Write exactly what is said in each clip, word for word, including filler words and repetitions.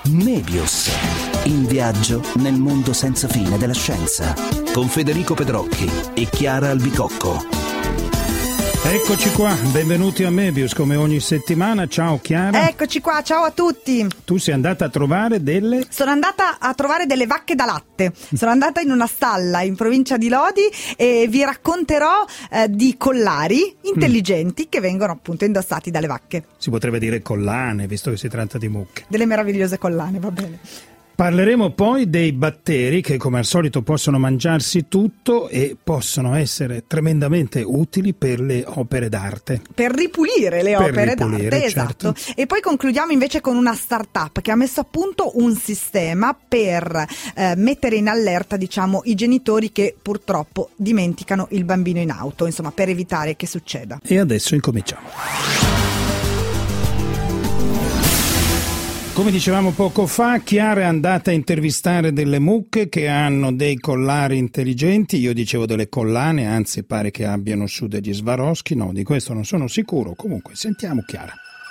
Mebius, in viaggio nel mondo senza fine della scienza, con Federico Pedrocchi e Chiara Albicocco. Eccoci qua, benvenuti a Mebius come ogni settimana. Ciao Chiara. Eccoci qua, ciao a tutti. Tu sei andata a trovare delle... Sono andata a trovare delle vacche da latte. Sono andata in una stalla in provincia di Lodi e vi racconterò eh, di collari intelligenti mm. che vengono appunto indossati dalle vacche. Si potrebbe dire collane, visto che si tratta di mucche. Delle meravigliose collane, va bene. Parleremo poi dei batteri che come al solito possono mangiarsi tutto e possono essere tremendamente utili per le opere d'arte. Per ripulire le per opere ripulire, d'arte, certo. Esatto. E poi concludiamo invece con una startup che ha messo a punto un sistema per eh, mettere in allerta, diciamo, i genitori che purtroppo dimenticano il bambino in auto, insomma, per evitare che succeda. E adesso incominciamo. Come dicevamo poco fa, Chiara è andata a intervistare delle mucche che hanno dei collari intelligenti. Io dicevo delle collane, anzi pare che abbiano su degli Swarovski. No, di questo non sono sicuro. Comunque, sentiamo Chiara.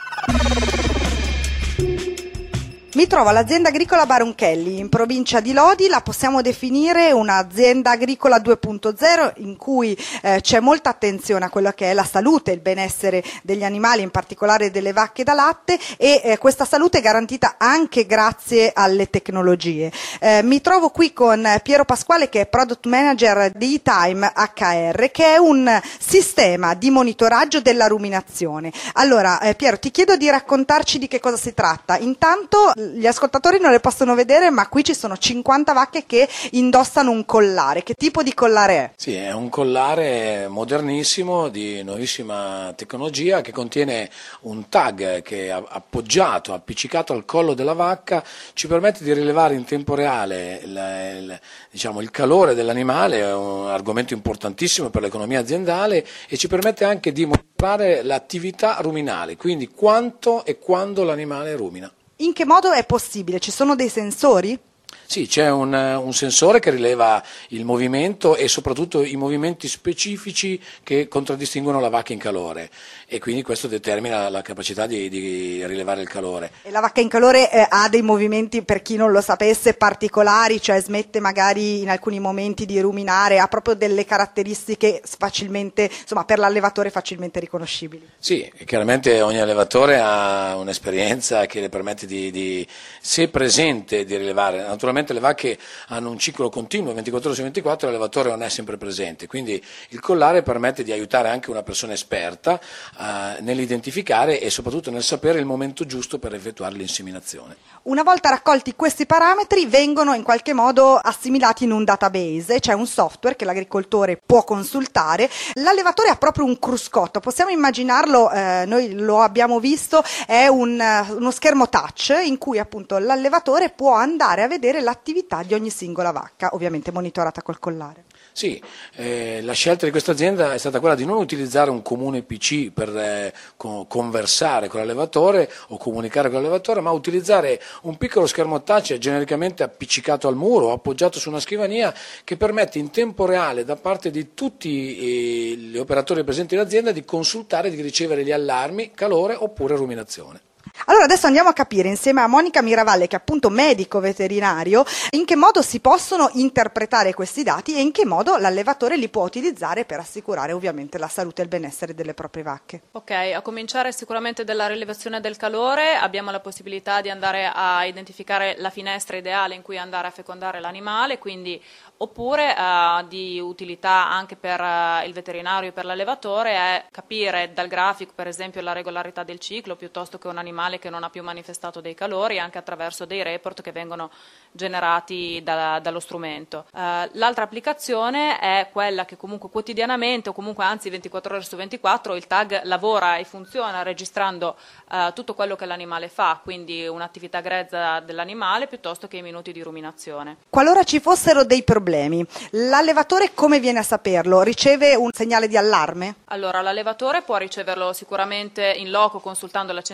Mi trovo all'azienda agricola Baronchelli in provincia di Lodi. La possiamo definire un'azienda agricola due punto zero in cui eh, c'è molta attenzione a quello che è la salute e il benessere degli animali, in particolare delle vacche da latte, e eh, questa salute è garantita anche grazie alle tecnologie. Eh, mi trovo qui con Piero Pasquale, che è Product Manager di eTime H R, che è un sistema di monitoraggio della ruminazione. Allora eh, Piero, ti chiedo di raccontarci di che cosa si tratta. Intanto gli ascoltatori non le possono vedere, ma qui ci sono cinquanta vacche che indossano un collare. Che tipo di collare è? Sì, è un collare modernissimo di nuovissima tecnologia che contiene un tag che appoggiato, appiccicato al collo della vacca ci permette di rilevare in tempo reale il, il, diciamo, il calore dell'animale, è un argomento importantissimo per l'economia aziendale, e ci permette anche di monitorare l'attività ruminale, quindi quanto e quando l'animale rumina. In che modo è possibile? Ci sono dei sensori? Sì, c'è un, un sensore che rileva il movimento e soprattutto i movimenti specifici che contraddistinguono la vacca in calore, e quindi questo determina la capacità di, di rilevare il calore. E la vacca in calore eh, ha dei movimenti, per chi non lo sapesse, particolari, cioè smette magari in alcuni momenti di ruminare, ha proprio delle caratteristiche facilmente, insomma, per l'allevatore facilmente riconoscibili. Sì, chiaramente ogni allevatore ha un'esperienza che le permette di, di se presente, di rilevare. Naturalmente le vacche hanno un ciclo continuo ventiquattro ore su ventiquattro, l'allevatore non è sempre presente, quindi il collare permette di aiutare anche una persona esperta eh, nell'identificare e soprattutto nel sapere il momento giusto per effettuare l'inseminazione. Una volta raccolti questi parametri vengono in qualche modo assimilati in un database, c'è un software che l'agricoltore può consultare. L'allevatore ha proprio un cruscotto, possiamo immaginarlo, eh, noi lo abbiamo visto, è un, uno schermo touch in cui appunto l'allevatore può andare a vedere l'attività di ogni singola vacca, ovviamente monitorata col collare. Sì, eh, la scelta di questa azienda è stata quella di non utilizzare un comune P C per eh, co- conversare con l'allevatore o comunicare con l'allevatore, ma utilizzare un piccolo schermo touch genericamente appiccicato al muro o appoggiato su una scrivania, che permette in tempo reale da parte di tutti eh, gli operatori presenti in azienda di consultare e di ricevere gli allarmi calore oppure ruminazione. Allora adesso andiamo a capire insieme a Monica Miravalle, che è appunto medico veterinario, in che modo si possono interpretare questi dati e in che modo l'allevatore li può utilizzare per assicurare ovviamente la salute e il benessere delle proprie vacche. Ok, a cominciare sicuramente dalla rilevazione del calore. Abbiamo la possibilità di andare a identificare la finestra ideale in cui andare a fecondare l'animale, quindi oppure eh, di utilità anche per eh, il veterinario e per l'allevatore è capire dal grafico per esempio la regolarità del ciclo, piuttosto che un animale che non ha più manifestato dei calori, anche attraverso dei report che vengono generati da, dallo strumento. Eh, l'altra applicazione è quella che comunque quotidianamente o comunque anzi ventiquattro ore su ventiquattro il tag lavora e funziona registrando eh, tutto quello che l'animale fa, quindi un'attività grezza dell'animale piuttosto che i minuti di ruminazione. Qualora ci fossero dei problemi, l'allevatore come viene a saperlo? Riceve un segnale di allarme? Allora, l'allevatore può riceverlo sicuramente in loco consultando la centralina,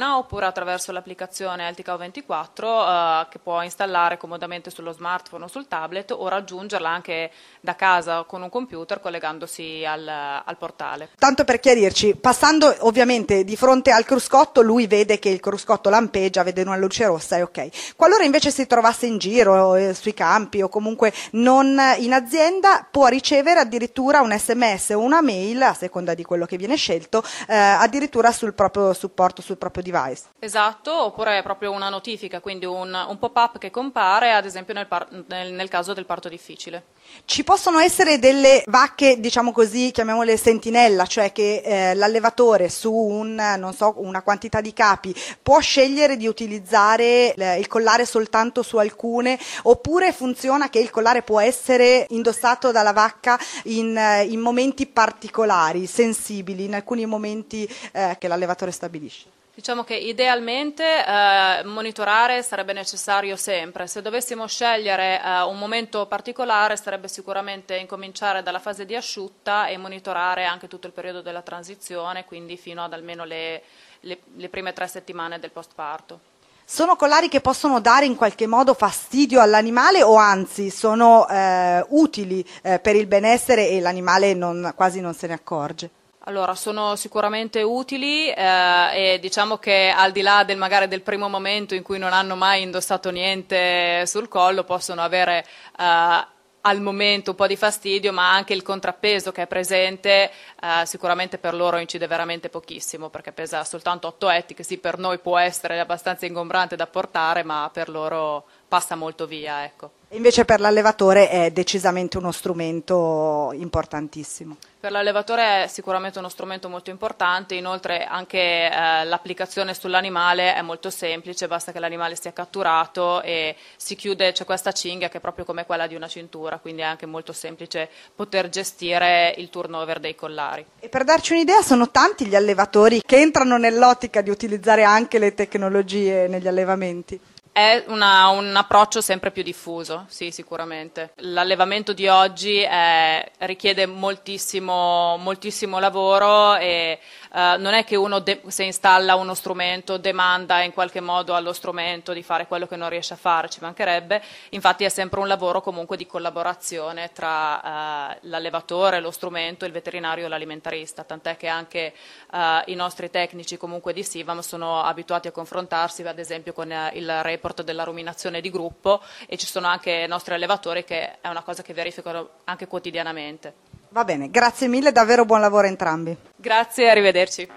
macchina oppure attraverso l'applicazione L T K ventiquattro eh, che può installare comodamente sullo smartphone o sul tablet o raggiungerla anche da casa con un computer collegandosi al, al portale. Tanto per chiarirci, passando ovviamente di fronte al cruscotto, lui vede che il cruscotto lampeggia, vede una luce rossa e ok. Qualora invece si trovasse in giro, eh, sui campi o comunque non in azienda, può ricevere addirittura un sms o una mail, a seconda di quello che viene scelto, eh, addirittura sul proprio supporto, sul proprio device. Esatto, oppure proprio una notifica, quindi un, un pop-up che compare, ad esempio nel, par- nel, nel caso del parto difficile. Ci possono essere delle vacche, diciamo così, chiamiamole sentinella, cioè che eh, l'allevatore su un, non so, una quantità di capi può scegliere di utilizzare l- il collare soltanto su alcune, oppure funziona che il collare può essere indossato dalla vacca in, in momenti particolari, sensibili, in alcuni momenti eh, che l'allevatore stabilisce. Diciamo che idealmente eh, monitorare sarebbe necessario sempre. Se dovessimo scegliere eh, un momento particolare sarebbe sicuramente incominciare dalla fase di asciutta e monitorare anche tutto il periodo della transizione, quindi fino ad almeno le, le, le prime tre settimane del postparto. Sono collari che possono dare in qualche modo fastidio all'animale o anzi sono eh, utili eh, per il benessere e l'animale non, quasi non se ne accorge? Allora, sono sicuramente utili eh, e diciamo che al di là del magari del primo momento in cui non hanno mai indossato niente sul collo, possono avere eh, al momento un po' di fastidio, ma anche il contrappeso che è presente eh, sicuramente per loro incide veramente pochissimo, perché pesa soltanto otto etti, che sì, per noi può essere abbastanza ingombrante da portare, ma per loro passa molto via, ecco. Invece per l'allevatore è decisamente uno strumento importantissimo. Per l'allevatore è sicuramente uno strumento molto importante, inoltre anche eh, l'applicazione sull'animale è molto semplice, basta che l'animale sia catturato e si chiude, c'è questa cinghia che è proprio come quella di una cintura, quindi è anche molto semplice poter gestire il turnover dei collari. E per darci un'idea, sono tanti gli allevatori che entrano nell'ottica di utilizzare anche le tecnologie negli allevamenti? È una, un approccio sempre più diffuso, sì, sicuramente. L'allevamento di oggi è, richiede moltissimo, moltissimo lavoro e uh, non è che uno de- se installa uno strumento demanda in qualche modo allo strumento di fare quello che non riesce a fare, ci mancherebbe. Infatti è sempre un lavoro comunque di collaborazione tra uh, l'allevatore, lo strumento, il veterinario e l'alimentarista, tant'è che anche uh, i nostri tecnici comunque di SIVAM sono abituati a confrontarsi ad esempio con uh, il report della ruminazione di gruppo e ci sono anche nostri allevatori che è una cosa che verificano anche quotidianamente. Va bene, grazie mille, davvero buon lavoro a entrambi. Grazie, arrivederci.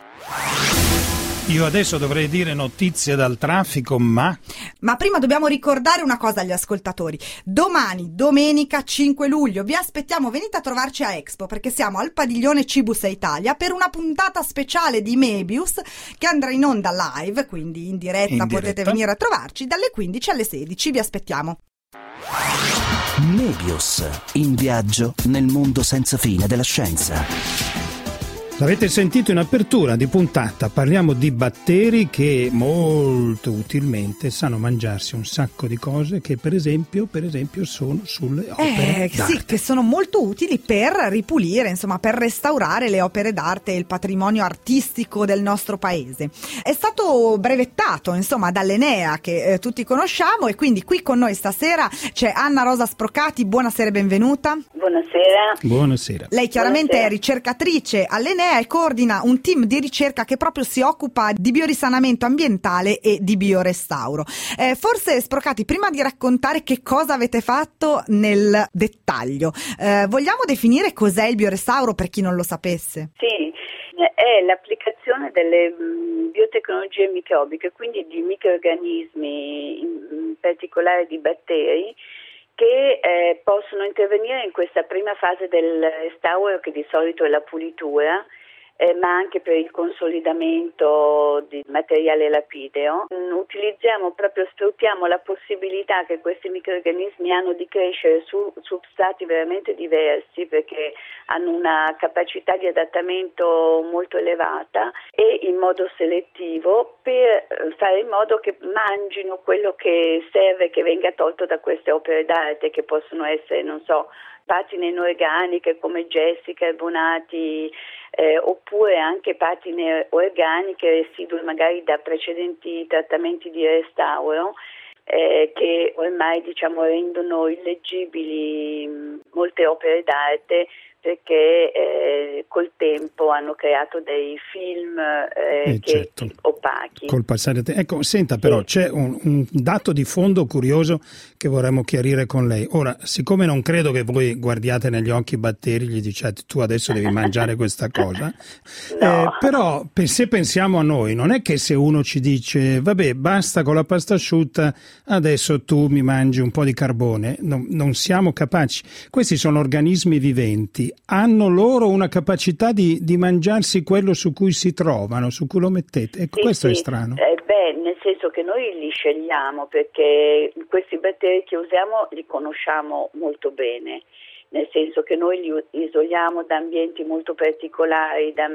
Io adesso dovrei dire notizie dal traffico, ma... Ma prima dobbiamo ricordare una cosa agli ascoltatori. Domani, domenica cinque luglio, vi aspettiamo, venite a trovarci a Expo, perché siamo al padiglione Cibus Italia per una puntata speciale di Mebius che andrà in onda live, quindi in diretta, in potete diretta. Venire a trovarci dalle quindici alle sedici, vi aspettiamo. Mebius, in viaggio nel mondo senza fine della scienza. L'avete sentito in apertura di puntata, parliamo di batteri che molto utilmente sanno mangiarsi un sacco di cose che per esempio, per esempio sono sulle opere eh, d'arte. Sì, che sono molto utili per ripulire, insomma per restaurare le opere d'arte e il patrimonio artistico del nostro paese. È stato brevettato insomma dall'Enea che eh, tutti conosciamo e quindi qui con noi stasera c'è Anna Rosa Sprocati, buonasera e benvenuta. Buonasera. Buonasera. Lei chiaramente Buonasera. È ricercatrice all'Enea e coordina un team di ricerca che proprio si occupa di biorisanamento ambientale e di biorestauro. Eh, forse Sprocati, prima di raccontare che cosa avete fatto nel dettaglio, eh, vogliamo definire cos'è il biorestauro per chi non lo sapesse? Sì, è l'applicazione delle biotecnologie microbiche, quindi di microrganismi, in particolare di batteri, che eh, possono intervenire in questa prima fase del restauro, che di solito è la pulitura, eh, ma anche per il consolidamento di materiale lapideo. Mm, utilizziamo proprio, sfruttiamo la possibilità che questi microrganismi hanno di crescere su substrati veramente diversi, perché hanno una capacità di adattamento molto elevata e in modo selettivo, per fare in modo che mangino quello che serve che venga tolto da queste opere d'arte, che possono essere, non so, patine inorganiche come gessi, carbonati, eh, oppure anche patine organiche residue magari da precedenti trattamenti di restauro, eh, che ormai diciamo rendono illeggibili mh, molte opere d'arte, perché eh, col tempo hanno creato dei film eh, eh, che certo. opachi. Col passare te- ecco, senta però, sì. C'è un, un dato di fondo curioso che vorremmo chiarire con lei. Ora, siccome non credo che voi guardiate negli occhi i batteri, gli diciate tu adesso devi mangiare questa cosa, no. eh, però se pensiamo a noi, non è che se uno ci dice vabbè basta con la pasta asciutta, adesso tu mi mangi un po' di carbone, non, non siamo capaci. Questi sono organismi viventi, hanno loro una capacità di, di mangiarsi quello su cui si trovano, su cui lo mettete. Ecco, sì, questo sì. è strano. Eh, beh, nel senso che noi li scegliamo, perché questi batteri che usiamo li conosciamo molto bene, nel senso che noi li isoliamo da ambienti molto particolari, da,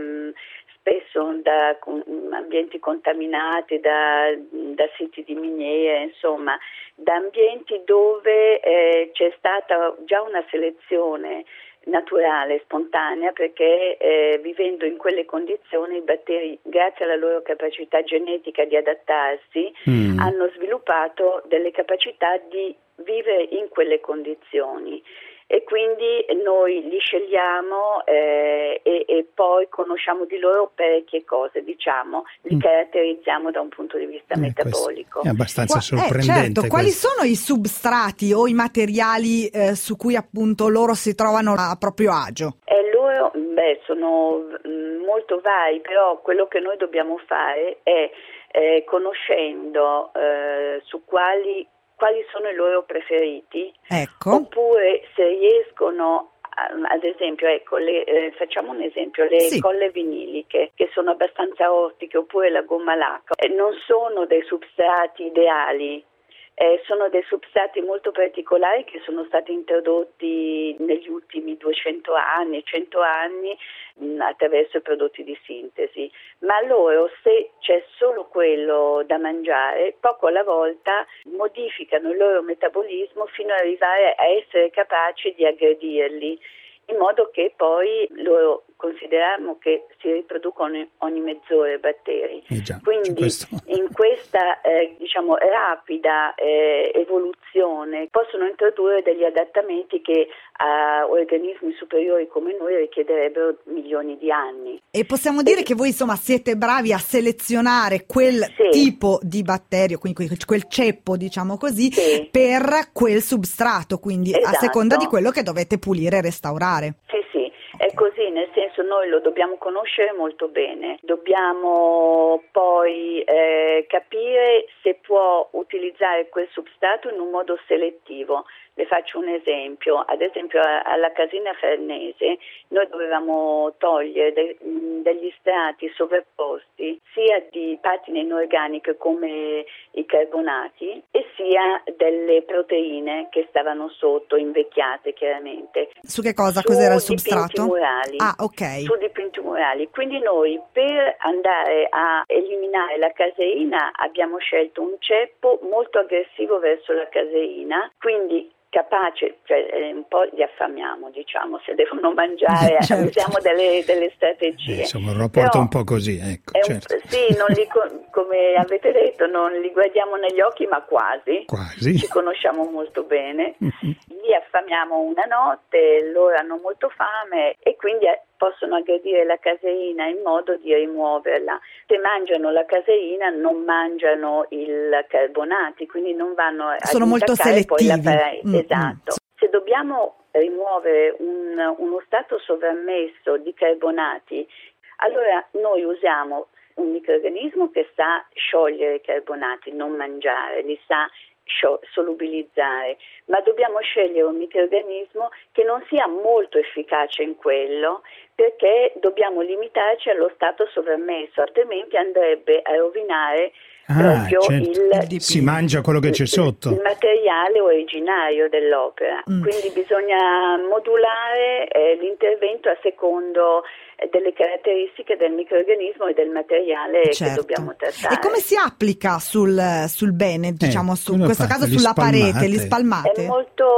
spesso da ambienti contaminati, da, da siti di miniere, insomma, da ambienti dove eh, c'è stata già una selezione naturale, spontanea, perché eh, vivendo in quelle condizioni i batteri, grazie alla loro capacità genetica di adattarsi, mm. hanno sviluppato delle capacità di vivere in quelle condizioni. E quindi noi li scegliamo eh, e, e poi conosciamo di loro parecchie cose, diciamo, li mm. caratterizziamo da un punto di vista eh, metabolico. È abbastanza Qua, sorprendente. Eh, certo. Quali sono i substrati o i materiali eh, su cui appunto loro si trovano a proprio agio? Eh, loro beh, sono mh, molto vari, però quello che noi dobbiamo fare è eh, conoscendo eh, su quali quali sono i loro preferiti, ecco. Oppure se riescono, ad esempio, ecco, le, eh, facciamo un esempio, le sì. colle viniliche che sono abbastanza ostiche, oppure la gomma lacca, eh, non sono dei substrati ideali. Eh, sono dei substrati molto particolari che sono stati introdotti negli ultimi duecento anni, cento anni mh, attraverso i prodotti di sintesi, ma loro, se c'è solo quello da mangiare, poco alla volta modificano il loro metabolismo fino ad arrivare a essere capaci di aggredirli, in modo che poi loro consideriamo che si riproducono ogni mezz'ora i batteri. Eh già, quindi in questa eh, diciamo rapida eh, evoluzione possono introdurre degli adattamenti che a organismi superiori come noi richiederebbero milioni di anni. E possiamo dire e... che voi insomma siete bravi a selezionare quel sì. tipo di batterio, quindi quel ceppo, diciamo così, sì. per quel substrato, quindi esatto. a seconda di quello che dovete pulire e restaurare. Sì, sì. È così, nel senso noi lo dobbiamo conoscere molto bene, dobbiamo poi eh, capire se può utilizzare quel substrato in un modo selettivo. Le faccio un esempio, ad esempio alla casina farnese noi dovevamo togliere de- degli strati sovrapposti sia di patine inorganiche come i carbonati e sia delle proteine che stavano sotto, invecchiate chiaramente. Su che cosa? Su Cos'era il substrato? Dipinti murali. Ah, ok. Su dipinti murali. Quindi noi per andare a eliminare la caseina abbiamo scelto un ceppo molto aggressivo verso la caseina, quindi capace, cioè eh, un po' li affamiamo, diciamo, se devono mangiare, certo. usiamo delle, delle strategie. Eh, insomma, un rapporto Però un po' così, ecco. Certo. Un, sì, non li, come avete detto, non li guardiamo negli occhi, ma quasi. Quasi. Ci conosciamo molto bene. Mm-hmm. Li affamiamo una notte, loro hanno molto fame e quindi possono aggredire la caseina in modo di rimuoverla. Se mangiano la caseina non mangiano i carbonati, quindi non vanno a sono molto selettivi. Poi la para- mm-hmm. Esatto. Se dobbiamo rimuovere un, uno stato sovrapmesso di carbonati, allora noi usiamo un microrganismo che sa sciogliere i carbonati, non mangiare, li sa solubilizzare, ma dobbiamo scegliere un microrganismo che non sia molto efficace in quello, perché dobbiamo limitarci allo stato sovrapmesso, altrimenti andrebbe a rovinare ah, proprio certo. il, si mangia quello che c'è sotto, il materiale originario dell'opera. Mm. Quindi bisogna modulare eh, l'intervento a secondo delle caratteristiche del microrganismo e del materiale certo. che dobbiamo trattare. E come si applica sul, sul bene, diciamo, eh, su, in questo caso sulla spalmate. parete, li spalmate? È molto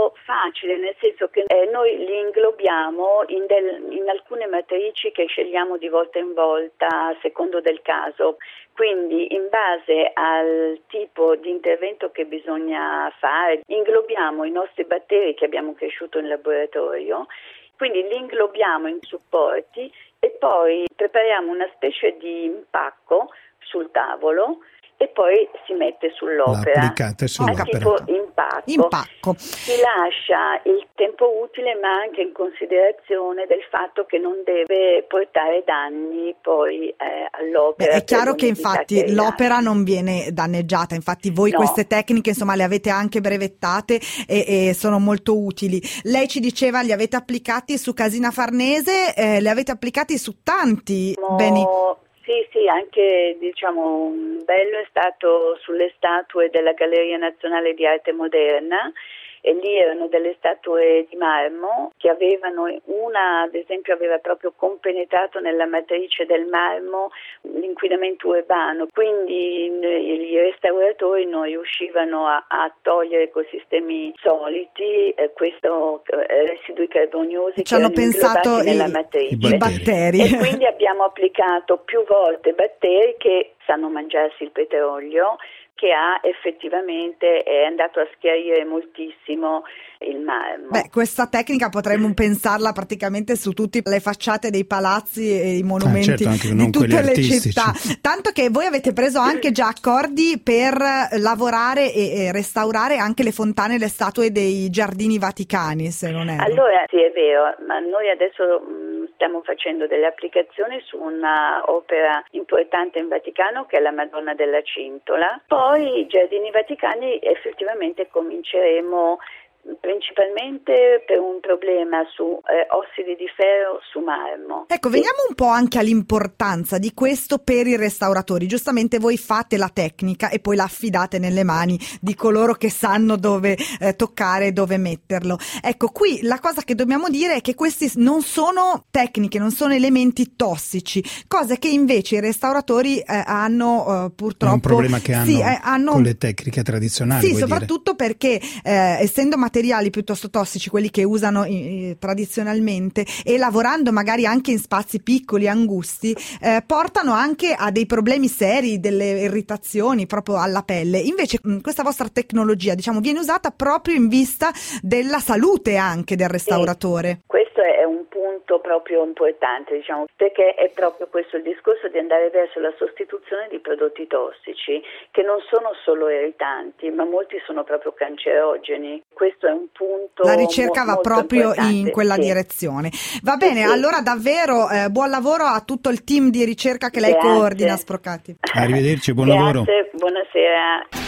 molto facile, nel senso che eh, noi li inglobiamo in, del, in alcune matrici che scegliamo di volta in volta a secondo del caso. Quindi in base al tipo di intervento che bisogna fare, inglobiamo i nostri batteri che abbiamo cresciuto in laboratorio, quindi li inglobiamo in supporti e poi prepariamo una specie di impacco sul tavolo e poi si mette sull'opera. La applicate sull'opera. Tipo impacco. Impacco. Si lascia il tempo utile, ma anche in considerazione del fatto che non deve portare danni poi eh, all'opera. Beh, è chiaro che infatti che l'opera non viene danneggiata, infatti voi no. queste tecniche insomma le avete anche brevettate e, e sono molto utili. Lei ci diceva li avete applicati su Casina Farnese, eh, li avete applicati su tanti no. beni. Sì, sì, anche diciamo un bello è stato sulle statue della Galleria Nazionale di Arte Moderna, e lì erano delle statue di marmo che avevano, una ad esempio aveva proprio compenetrato nella matrice del marmo l'inquinamento urbano, quindi i restauratori non riuscivano a, a togliere ecosistemi soliti, eh, questo eh, residui carboniosi ci hanno pensato i, nella matrice. i batteri. E quindi abbiamo applicato più volte batteri che sanno mangiarsi il petrolio, che ha effettivamente è andato a schiarire moltissimo il marmo. Beh, questa tecnica potremmo pensarla praticamente su tutte le facciate dei palazzi e i monumenti ah, certo, anche non di tutte le artistici. città. Tanto che voi avete preso anche già accordi per lavorare e, e restaurare anche le fontane e le statue dei giardini vaticani, se non è. Allora, sì, è vero, ma noi adesso mh, stiamo facendo delle applicazioni su una opera importante in Vaticano che è la Madonna della Cintola. Poi i giardini vaticani effettivamente cominceremo principalmente per un problema su eh, ossidi di ferro su marmo. Ecco, veniamo un po' anche all'importanza di questo per i restauratori. Giustamente voi fate la tecnica e poi la affidate nelle mani di coloro che sanno dove eh, toccare e dove metterlo. Ecco, qui la cosa che dobbiamo dire è che questi non sono tecniche, non sono elementi tossici, cose che invece i restauratori eh, hanno eh, purtroppo... È un problema che hanno, sì, eh, hanno con le tecniche tradizionali. Sì, soprattutto dire. Perché eh, essendo materiali piuttosto tossici, quelli che usano eh, tradizionalmente, e lavorando magari anche in spazi piccoli, angusti, eh, portano anche a dei problemi seri, delle irritazioni proprio alla pelle. Invece mh, questa vostra tecnologia, diciamo, viene usata proprio in vista della salute anche del restauratore. Sì, questo è un punto proprio importante, diciamo, perché è proprio questo il discorso di andare verso la sostituzione di prodotti tossici che non sono solo irritanti, ma molti sono proprio cancerogeni. Questo è un punto. La ricerca mo- va proprio importante. in quella sì. direzione. Va bene, sì, sì. Allora davvero eh, buon lavoro a tutto il team di ricerca che lei Grazie. coordina, Sprocati. Arrivederci, buon Grazie, lavoro. Buonasera.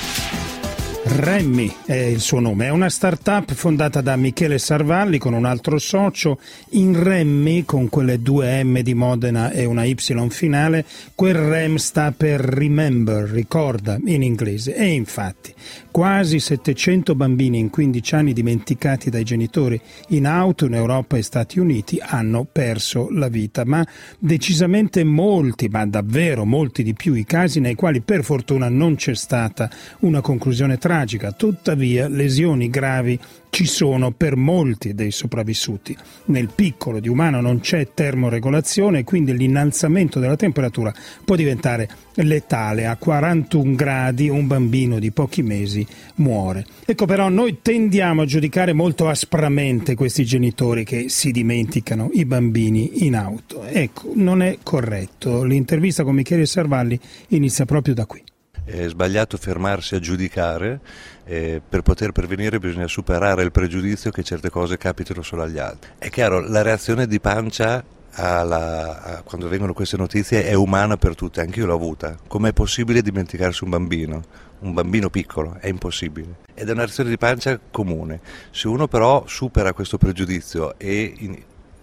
Remmy è il suo nome, è una start-up fondata da Michele Sarvalli con un altro socio. In Remmy, con quelle due M di Modena e una Y finale, quel Rem sta per Remember, ricorda in inglese. E infatti quasi settecento bambini in quindici anni dimenticati dai genitori in auto in Europa e Stati Uniti hanno perso la vita, ma decisamente molti, ma davvero molti di più i casi nei quali per fortuna non c'è stata una conclusione tragica. Tuttavia lesioni gravi ci sono per molti dei sopravvissuti. Nel piccolo di umano non c'è termoregolazione e quindi l'innalzamento della temperatura può diventare letale. A quarantuno gradi un bambino di pochi mesi muore. Ecco, però noi tendiamo a giudicare molto aspramente questi genitori che si dimenticano i bambini in auto. Ecco, non è corretto. L'intervista con Michele Sarvalli inizia proprio da qui. È sbagliato fermarsi a giudicare, eh, per poter prevenire bisogna superare il pregiudizio che certe cose capitano solo agli altri. È chiaro, la reazione di pancia alla, a, quando vengono queste notizie è umana per tutte, anch'io l'ho avuta. Com'è possibile dimenticarsi un bambino? Un bambino piccolo, è impossibile. Ed è una reazione di pancia comune. Se uno però supera questo pregiudizio e in,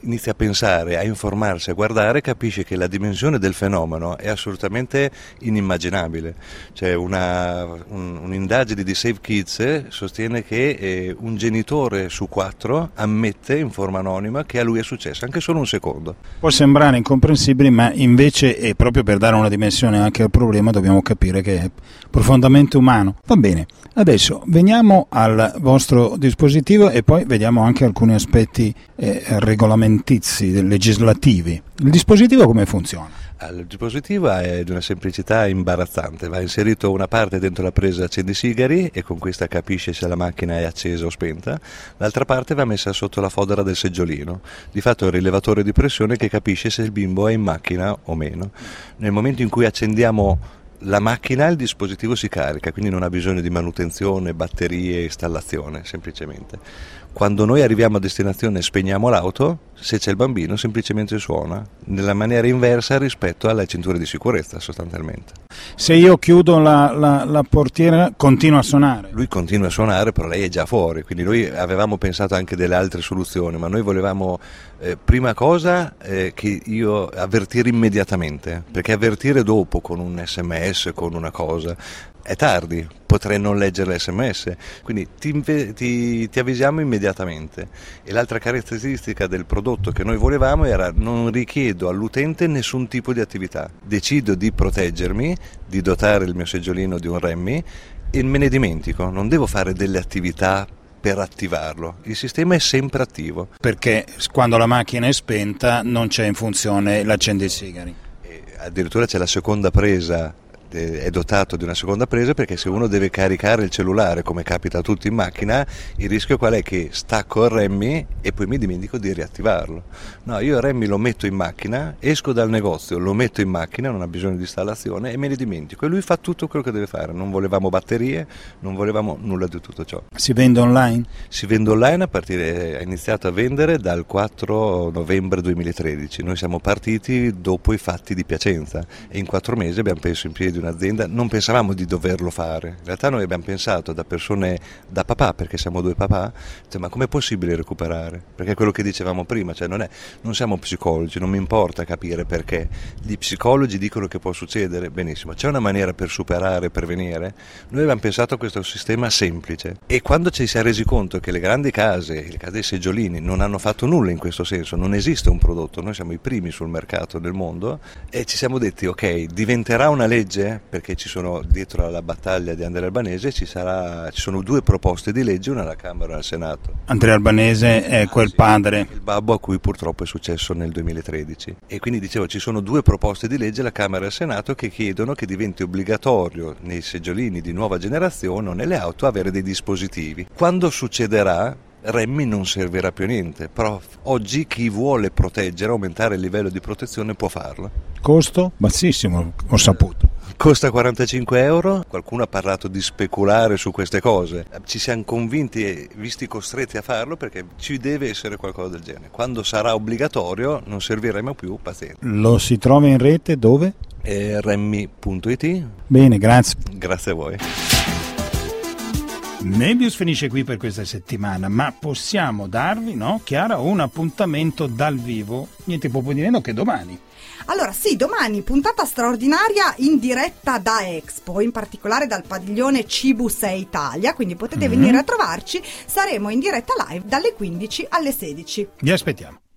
inizia a pensare, a informarsi, a guardare, capisce che la dimensione del fenomeno è assolutamente inimmaginabile. Cioè una, un, un'indagine di Save Kids sostiene che eh, un genitore su quattro ammette in forma anonima che a lui è successo, anche solo un secondo. Può sembrare incomprensibile, ma invece è proprio per dare una dimensione anche al problema dobbiamo capire che è profondamente umano. Va bene, adesso veniamo al vostro dispositivo e poi vediamo anche alcuni aspetti eh, regolamentizi, legislativi. Il dispositivo come funziona? Il dispositivo è di una semplicità imbarazzante, va inserito una parte dentro la presa accendisigari e con questa capisce se la macchina è accesa o spenta, l'altra parte va messa sotto la fodera del seggiolino, di fatto è un rilevatore di pressione che capisce se il bimbo è in macchina o meno. Nel momento in cui accendiamo la macchina il dispositivo si carica, quindi non ha bisogno di manutenzione, batterie, installazione, semplicemente. Quando noi arriviamo a destinazione e spegniamo l'auto, se c'è il bambino semplicemente suona, nella maniera inversa rispetto alla cintura di sicurezza sostanzialmente. Se io chiudo la, la, la portiera continua a suonare? Lui continua a suonare, però lei è già fuori, quindi noi avevamo pensato anche delle altre soluzioni, ma noi volevamo eh, prima cosa eh, che io avvertire immediatamente, perché avvertire dopo con un sms, con una cosa, è tardi, potrei non leggere l'sms, quindi ti, ti, ti avvisiamo immediatamente. E l'altra caratteristica del prodotto che noi volevamo era non richiedo all'utente nessun tipo di attività, decido di proteggermi, di dotare il mio seggiolino di un Remmy e me ne dimentico, non devo fare delle attività per attivarlo, il sistema è sempre attivo. Perché quando la macchina è spenta non c'è in funzione l'accendisigari. E addirittura c'è la seconda presa, è dotato di una seconda presa, perché se uno deve caricare il cellulare come capita a tutti in macchina, il rischio qual è? Che stacco il Remmy e poi mi dimentico di riattivarlo. No, io il Remmy lo metto in macchina, esco dal negozio, lo metto in macchina, non ha bisogno di installazione e me ne dimentico e lui fa tutto quello che deve fare. Non volevamo batterie, non volevamo nulla di tutto ciò. Si vende online? Si vende online a partire, ha iniziato a vendere dal quattro novembre duemilatredici. Noi siamo partiti dopo i fatti di Piacenza e in quattro mesi abbiamo messo in piedi un'azienda, non pensavamo di doverlo fare, in realtà noi abbiamo pensato da persone, da papà, perché siamo due papà, cioè, ma com'è possibile recuperare? Perché è quello che dicevamo prima, cioè non, è, non siamo psicologi, non mi importa capire perché, gli psicologi dicono che può succedere, benissimo, c'è una maniera per superare, prevenire, noi abbiamo pensato a questo sistema semplice e quando ci si è resi conto che le grandi case, le case dei seggiolini non hanno fatto nulla in questo senso, non esiste un prodotto, noi siamo i primi sul mercato del mondo e ci siamo detti ok, diventerà una legge? Perché ci sono dietro alla battaglia di Andrea Albanese ci, sarà, ci sono due proposte di legge, una alla Camera e una al Senato. Andrea Albanese è quel ah, sì, padre, il babbo a cui purtroppo è successo nel duemilatredici e quindi dicevo ci sono due proposte di legge alla Camera e al Senato che chiedono che diventi obbligatorio nei seggiolini di nuova generazione o nelle auto avere dei dispositivi. Quando succederà Remmy non servirà più a niente, però oggi chi vuole proteggere, aumentare il livello di protezione può farlo. Costo? Bassissimo, ho saputo. Costa quarantacinque euro, qualcuno ha parlato di speculare su queste cose, ci siamo convinti e visti costretti a farlo perché ci deve essere qualcosa del genere. Quando sarà obbligatorio non serviremo più, pazienza. Lo si trova in rete dove? Eh, Remmy punto it. Bene, grazie. Grazie a voi. Nebius finisce qui per questa settimana, ma possiamo darvi, no, Chiara, un appuntamento dal vivo, niente po' di meno che domani. Allora sì, domani puntata straordinaria in diretta da Expo, in particolare dal padiglione Cibus Italia, quindi potete mm-hmm. venire a trovarci, saremo in diretta live dalle quindici alle sedici. Vi aspettiamo.